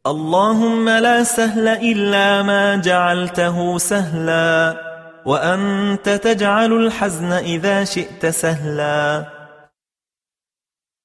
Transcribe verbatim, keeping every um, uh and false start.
اللهم لا سهل إلا ما جعلته سهلا، وأنت تجعل الحزن إذا شئت سهلا.